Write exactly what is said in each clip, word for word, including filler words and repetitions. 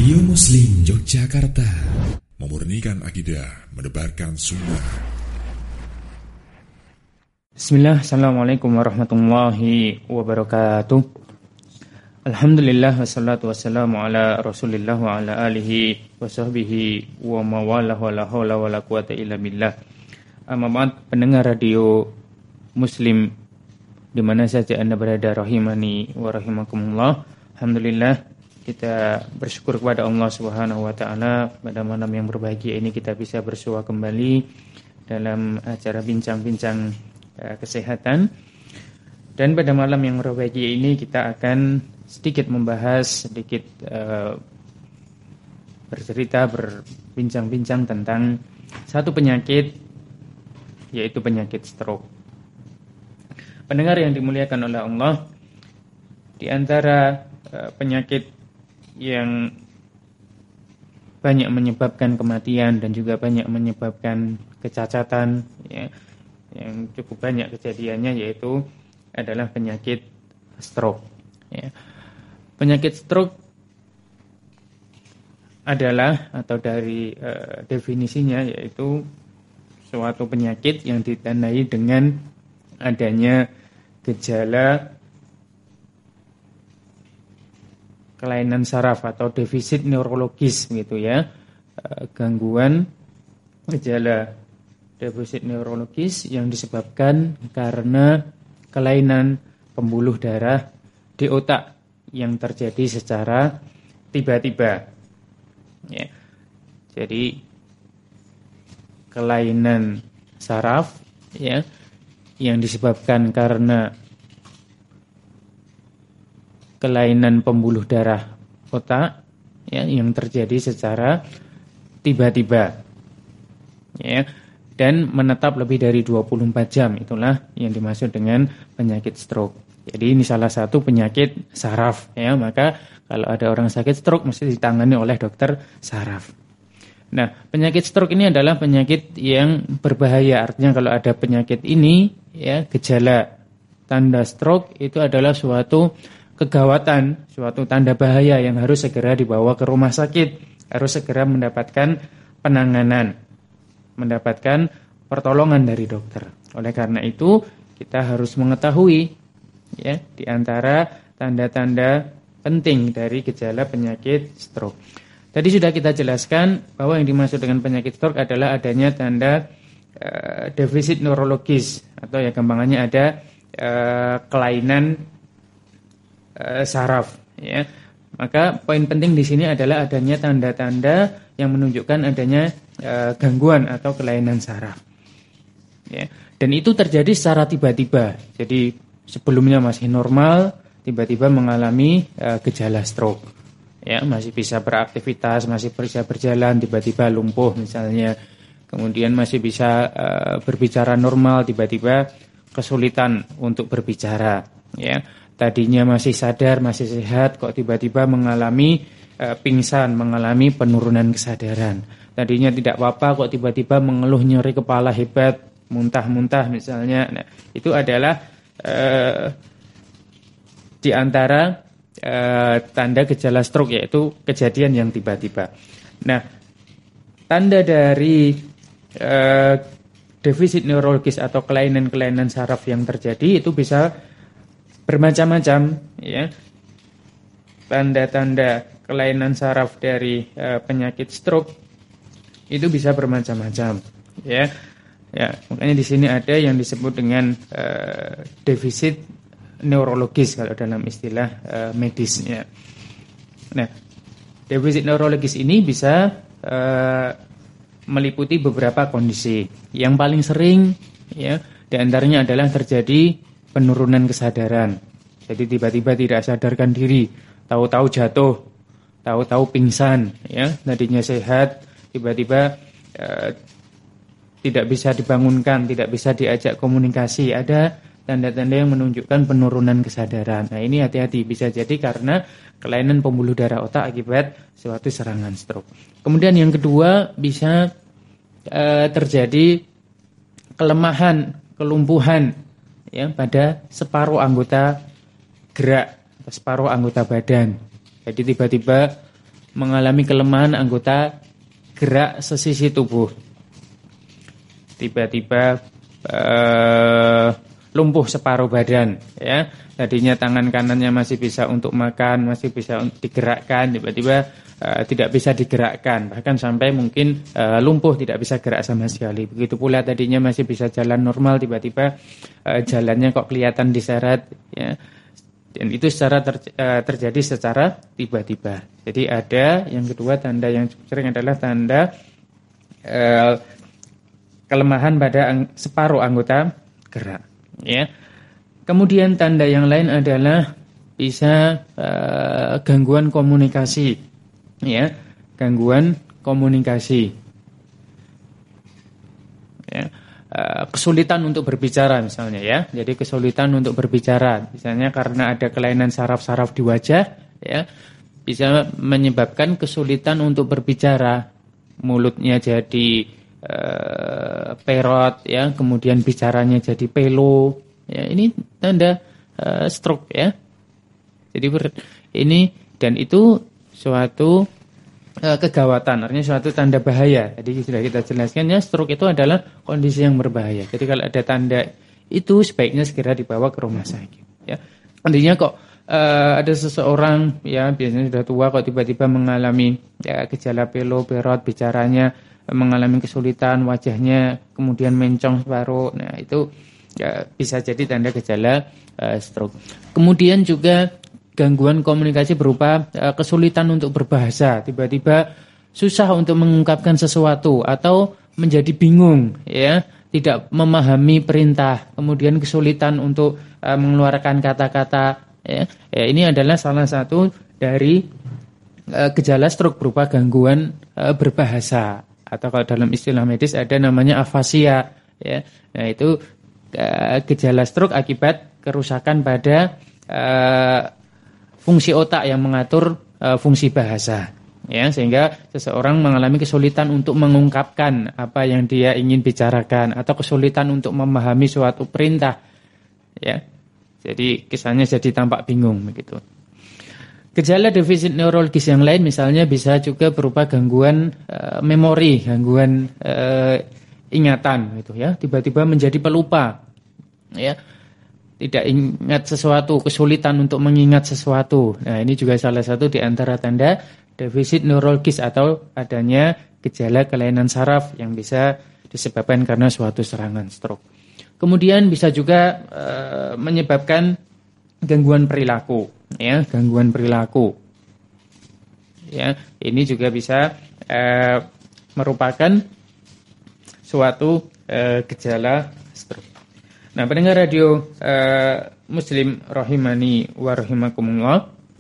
Radio Muslim Yogyakarta, memurnikan akidah, menebarkan sunnah. Bismillah, Assalamualaikum warahmatullahi wabarakatuh. Alhamdulillah, wassalatu wassalamu ala rasulillah wa ala alihi wa sahbihi wa mawalah wa la hawla wa la quwata illa billah. Amma ba'd, pendengar radio Muslim di mana saja Anda berada, rahimani wa rahimakumullah. Alhamdulillah, kita bersyukur kepada Allah Subhanahu wa taala pada malam yang berbahagia ini kita bisa bersua kembali dalam acara bincang-bincang uh, kesehatan. Dan pada malam yang berbahagia ini kita akan sedikit membahas, sedikit uh, bercerita, berbincang-bincang tentang satu penyakit, yaitu penyakit stroke. Pendengar yang dimuliakan oleh Allah, di antara uh, penyakit yang banyak menyebabkan kematian dan juga banyak menyebabkan kecacatan, ya, yang cukup banyak kejadiannya yaitu adalah penyakit stroke. Ya. Penyakit stroke adalah atau dari uh, definisinya yaitu suatu penyakit yang ditandai dengan adanya gejala kelainan saraf atau defisit neurologis gitu ya, gangguan gejala defisit neurologis yang disebabkan karena kelainan pembuluh darah di otak yang terjadi secara tiba-tiba. Ya. Jadi kelainan saraf ya yang disebabkan karena kelainan pembuluh darah otak ya, yang terjadi secara tiba-tiba ya, dan menetap lebih dari dua puluh empat jam, itulah yang dimaksud dengan penyakit stroke. Jadi ini salah satu penyakit saraf ya, maka kalau ada orang sakit stroke mesti ditangani oleh dokter saraf. Nah, penyakit stroke ini adalah penyakit yang berbahaya. Artinya kalau ada penyakit ini ya, gejala tanda stroke itu adalah suatu kegawatan, suatu tanda bahaya yang harus segera dibawa ke rumah sakit, harus segera mendapatkan penanganan, mendapatkan pertolongan dari dokter. Oleh karena itu, kita harus mengetahui ya di antara tanda-tanda penting dari gejala penyakit stroke. Tadi sudah kita jelaskan bahwa yang dimaksud dengan penyakit stroke adalah adanya tanda uh, defisit neurologis atau ya gampangannya ada uh, kelainan saraf ya. Maka poin penting di sini adalah adanya tanda-tanda yang menunjukkan adanya e, gangguan atau kelainan saraf. Ya. Dan itu terjadi secara tiba-tiba. Jadi sebelumnya masih normal, tiba-tiba mengalami e, gejala stroke. Ya, masih bisa beraktivitas, masih bisa berjalan, tiba-tiba lumpuh misalnya. Kemudian masih bisa e, berbicara normal, tiba-tiba kesulitan untuk berbicara, ya. Tadinya masih sadar, masih sehat, kok tiba-tiba mengalami e, pingsan, mengalami penurunan kesadaran. Tadinya tidak apa-apa, kok tiba-tiba mengeluh nyeri kepala hebat, muntah-muntah misalnya. Nah, itu adalah e, di antara e, tanda gejala stroke, yaitu kejadian yang tiba-tiba. Nah, tanda dari e, defisit neurologis atau kelainan-kelainan saraf yang terjadi itu bisa bermacam-macam ya. Tanda-tanda kelainan saraf dari e, penyakit stroke itu bisa bermacam-macam ya. Ya, makanya di sini ada yang disebut dengan e, defisit neurologis kalau dalam istilah e, medisnya. Nah, defisit neurologis ini bisa e, meliputi beberapa kondisi. Yang paling sering ya di antaranya adalah terjadi penurunan kesadaran. Jadi tiba-tiba tidak sadarkan diri, tahu-tahu jatuh, tahu-tahu pingsan, ya. Tadinya sehat, tiba-tiba eh, tidak bisa dibangunkan, tidak bisa diajak komunikasi. Ada tanda-tanda yang menunjukkan penurunan kesadaran. Nah, ini hati-hati, bisa jadi karena kelainan pembuluh darah otak akibat suatu serangan stroke. Kemudian yang kedua bisa eh, terjadi kelemahan, kelumpuhan ya pada separuh anggota gerak, separuh anggota badan. Jadi tiba-tiba mengalami kelemahan anggota gerak sesisi tubuh. Tiba-tiba uh, lumpuh separuh badan, ya. Tadinya tangan kanannya masih bisa untuk makan, masih bisa digerakkan, tiba-tiba uh, tidak bisa digerakkan, bahkan sampai mungkin uh, lumpuh, tidak bisa gerak sama sekali. Begitu pula tadinya masih bisa jalan normal, tiba-tiba uh, jalannya kok kelihatan diseret, ya. Dan itu secara ter, uh, terjadi secara tiba-tiba. Jadi ada yang kedua, tanda yang sering adalah tanda uh, kelemahan pada ang- separuh anggota gerak, ya. Kemudian tanda yang lain adalah bisa uh, gangguan komunikasi, ya, gangguan komunikasi, ya, uh, kesulitan untuk berbicara misalnya, ya. Jadi kesulitan untuk berbicara, misalnya karena ada kelainan saraf-saraf di wajah, ya, bisa menyebabkan kesulitan untuk berbicara, mulutnya jadi uh, perot, ya, kemudian bicaranya jadi pelo. Ya, ini tanda uh, stroke, ya. Jadi ber, ini dan itu suatu uh, kegawatan, artinya suatu tanda bahaya. Jadi sudah kita jelaskan, ya, stroke itu adalah kondisi yang berbahaya. Jadi kalau ada tanda itu sebaiknya segera dibawa ke rumah sakit, ya. Artinya kok uh, ada seseorang, ya, biasanya sudah tua kok tiba-tiba mengalami, ya, gejala pelo, perot, bicaranya mengalami kesulitan, wajahnya kemudian mencong separuh. Nah, itu ya, bisa jadi tanda gejala uh, stroke. Kemudian juga gangguan komunikasi berupa uh, kesulitan untuk berbahasa, tiba-tiba susah untuk mengungkapkan sesuatu atau menjadi bingung, ya, tidak memahami perintah, kemudian kesulitan untuk uh, mengeluarkan kata-kata, ya. Ya, ini adalah salah satu dari uh, gejala stroke berupa gangguan uh, berbahasa, atau kalau dalam istilah medis ada namanya afasia, ya. Nah, itu gejala stroke akibat kerusakan pada uh, fungsi otak yang mengatur uh, fungsi bahasa, ya, sehingga seseorang mengalami kesulitan untuk mengungkapkan apa yang dia ingin bicarakan atau kesulitan untuk memahami suatu perintah, ya. Jadi kesannya jadi tampak bingung begitu. Gejala defisit neurologis yang lain misalnya bisa juga berupa gangguan uh, memori, gangguan uh, ingatan gitu, ya, tiba-tiba menjadi pelupa, ya, tidak ingat sesuatu, kesulitan untuk mengingat sesuatu. Nah, ini juga salah satu di antara tanda defisit neurologis atau adanya gejala kelainan saraf yang bisa disebabkan karena suatu serangan stroke. Kemudian bisa juga e, menyebabkan gangguan perilaku, ya, gangguan perilaku. Ya, ini juga bisa e, merupakan suatu e, gejala stroke. Nah, pendengar radio e, Muslim rahimani wa rahimakumullah,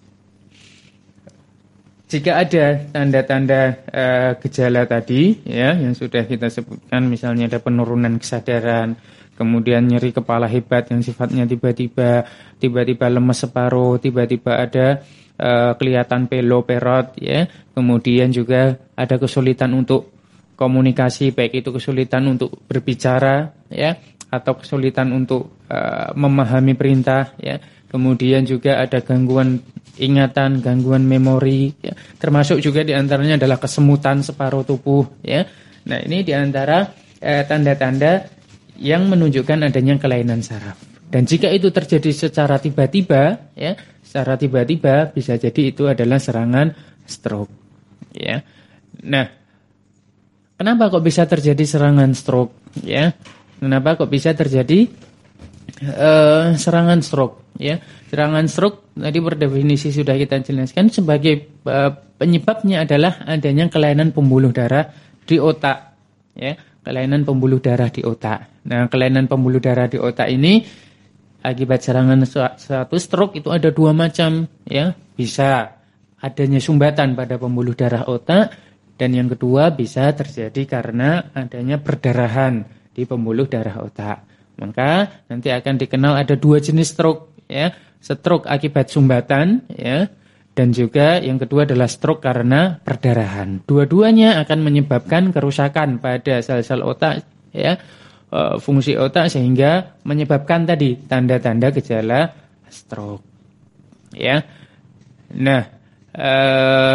jika ada tanda-tanda e, gejala tadi, ya, yang sudah kita sebutkan, misalnya ada penurunan kesadaran, kemudian nyeri kepala hebat yang sifatnya tiba-tiba, tiba-tiba lemes separuh, tiba-tiba ada e, kelihatan pelo, perot, ya, kemudian juga ada kesulitan untuk komunikasi, baik itu kesulitan untuk berbicara, ya, atau kesulitan untuk uh, memahami perintah, ya. Kemudian juga ada gangguan ingatan, gangguan memori, ya. Termasuk juga diantaranya adalah kesemutan separuh tubuh, ya. Nah, ini diantara uh, tanda-tanda yang menunjukkan adanya kelainan saraf. Dan jika itu terjadi secara tiba-tiba, ya, secara tiba-tiba bisa jadi itu adalah serangan stroke, ya. Nah, kenapa kok bisa terjadi serangan stroke, ya? Kenapa kok bisa terjadi uh, serangan stroke, ya? Serangan stroke tadi berdefinisi sudah kita jelaskan sebagai uh, penyebabnya adalah adanya kelainan pembuluh darah di otak, ya, kelainan pembuluh darah di otak. Nah, kelainan pembuluh darah di otak ini akibat serangan suatu stroke itu ada dua macam, ya. Bisa adanya sumbatan pada pembuluh darah otak, dan yang kedua bisa terjadi karena adanya perdarahan di pembuluh darah otak. Maka nanti akan dikenal ada dua jenis stroke, ya. Stroke akibat sumbatan, ya, dan juga yang kedua adalah stroke karena perdarahan. Dua-duanya akan menyebabkan kerusakan pada sel-sel otak, ya, fungsi otak, sehingga menyebabkan tadi tanda-tanda gejala stroke, ya. Nah, eh,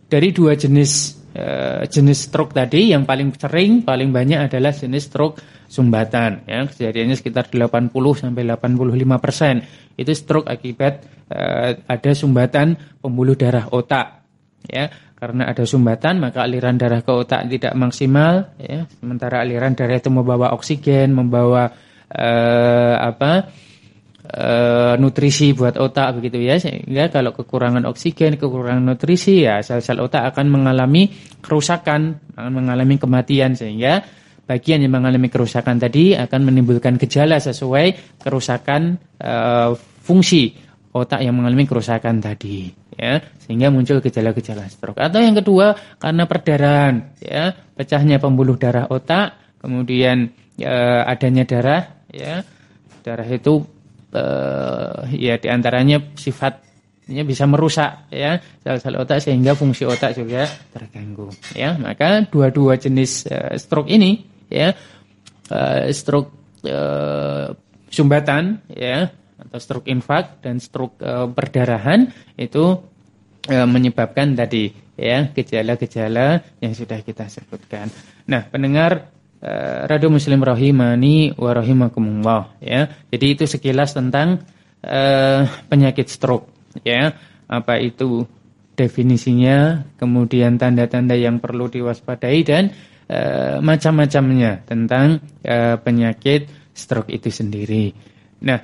dari dua jenis uh, jenis stroke tadi, yang paling sering, paling banyak adalah jenis stroke sumbatan. Ya, kejadiannya sekitar delapan puluh sampai delapan puluh lima persen. Itu stroke akibat uh, ada sumbatan pembuluh darah otak. Ya, karena ada sumbatan maka aliran darah ke otak tidak maksimal. Ya, sementara aliran darah itu membawa oksigen, membawa uh, apa? Uh, nutrisi buat otak begitu ya, sehingga kalau kekurangan oksigen, kekurangan nutrisi ya sel-sel otak akan mengalami kerusakan, akan mengalami kematian, sehingga bagian yang mengalami kerusakan tadi akan menimbulkan gejala sesuai kerusakan uh, fungsi otak yang mengalami kerusakan tadi ya, sehingga muncul gejala-gejala stroke. Atau yang kedua karena perdarahan ya, pecahnya pembuluh darah otak, kemudian uh, adanya darah ya, darah itu Uh, ya diantaranya sifatnya bisa merusak ya sel-sel otak sehingga fungsi otak juga terganggu ya. Maka dua-dua jenis uh, stroke ini ya, uh, stroke uh, sumbatan ya atau stroke infak dan stroke uh, perdarahan itu uh, menyebabkan tadi ya gejala-gejala yang sudah kita sebutkan. Nah, pendengar Uh, Radio Muslim rahimani wa rahimakumullah ya. Jadi itu sekilas tentang uh, penyakit stroke ya. Apa itu definisinya, kemudian tanda-tanda yang perlu diwaspadai dan uh, macam-macamnya tentang uh, penyakit stroke itu sendiri. Nah,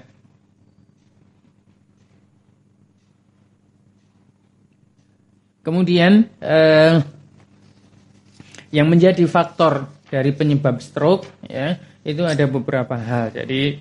kemudian uh, yang menjadi faktor dari penyebab stroke ya, itu ada beberapa hal. Jadi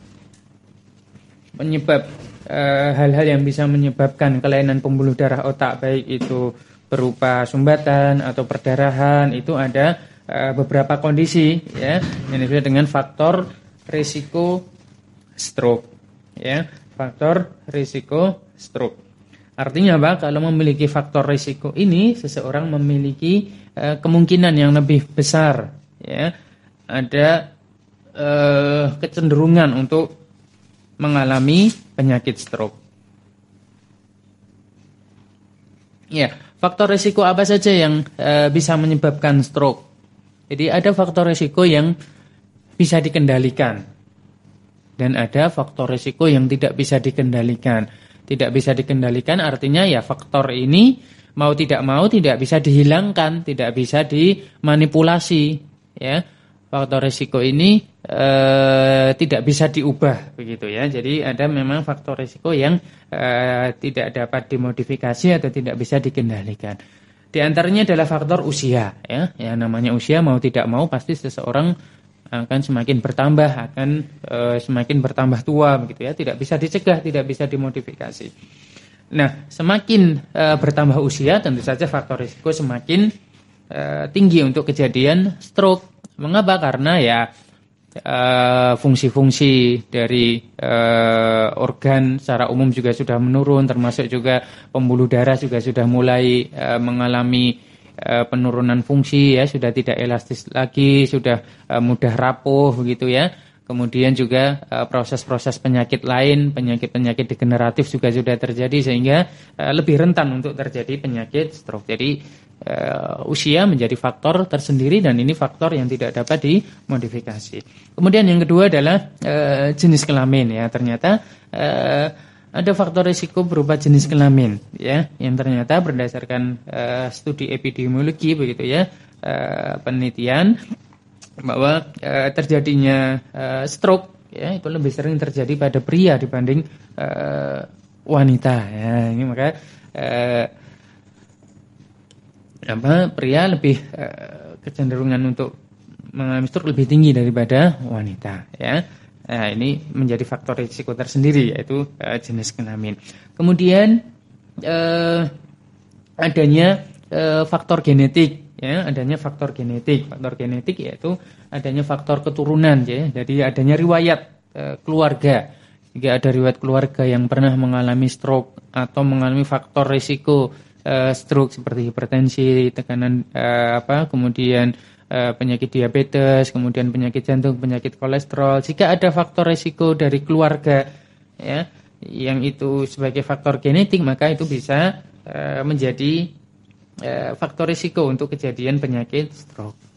penyebab e, hal-hal yang bisa menyebabkan kelainan pembuluh darah otak, baik itu berupa sumbatan atau perdarahan, itu ada e, beberapa kondisi ya yang disebut dengan faktor risiko stroke ya, faktor risiko stroke. Artinya apa? Kalau memiliki faktor risiko ini, seseorang memiliki e, kemungkinan yang lebih besar ya, ada eh, kecenderungan untuk mengalami penyakit stroke. Ya, faktor risiko apa saja yang eh, bisa menyebabkan stroke? Jadi ada faktor risiko yang bisa dikendalikan dan ada faktor risiko yang tidak bisa dikendalikan. Tidak bisa dikendalikan artinya ya faktor ini mau tidak mau tidak bisa dihilangkan, tidak bisa dimanipulasi. Ya, faktor risiko ini e, tidak bisa diubah begitu ya. Jadi ada memang faktor risiko yang e, tidak dapat dimodifikasi atau tidak bisa dikendalikan. Di antaranya adalah faktor usia ya. Yang namanya usia mau tidak mau pasti seseorang akan semakin bertambah, akan e, semakin bertambah tua begitu ya. Tidak bisa dicegah, tidak bisa dimodifikasi. Nah, semakin e, bertambah usia tentu saja faktor risiko semakin tinggi untuk kejadian stroke. Mengapa? Karena ya uh, fungsi-fungsi dari uh, organ secara umum juga sudah menurun, termasuk juga pembuluh darah juga sudah mulai uh, mengalami uh, penurunan fungsi ya, sudah tidak elastis lagi, sudah uh, mudah rapuh begitu ya. Kemudian juga uh, proses-proses penyakit lain, penyakit-penyakit degeneratif juga sudah terjadi sehingga uh, lebih rentan untuk terjadi penyakit stroke. Jadi uh, usia menjadi faktor tersendiri dan ini faktor yang tidak dapat dimodifikasi. Kemudian yang kedua adalah uh, jenis kelamin ya. Ternyata uh, ada faktor risiko berupa jenis kelamin ya, yang ternyata berdasarkan uh, studi epidemiologi begitu ya, uh, penelitian bahwa e, terjadinya e, stroke ya itu lebih sering terjadi pada pria dibanding e, wanita ya. Ini maka e, apa pria lebih e, kecenderungan untuk mengalami stroke lebih tinggi daripada wanita ya. Nah, ini menjadi faktor risiko tersendiri yaitu e, jenis kelamin. Kemudian e, adanya e, faktor genetik. Ya, adanya faktor genetik. Faktor genetik yaitu adanya faktor keturunan ya. Jadi adanya riwayat e, keluarga. Jika ada riwayat keluarga yang pernah mengalami stroke atau mengalami faktor risiko e, stroke seperti hipertensi, tekanan e, apa, kemudian e, penyakit diabetes, kemudian penyakit jantung, penyakit kolesterol. Jika ada faktor risiko dari keluarga ya, yang itu sebagai faktor genetik, maka itu bisa e, menjadi eh, faktor risiko untuk kejadian penyakit stroke.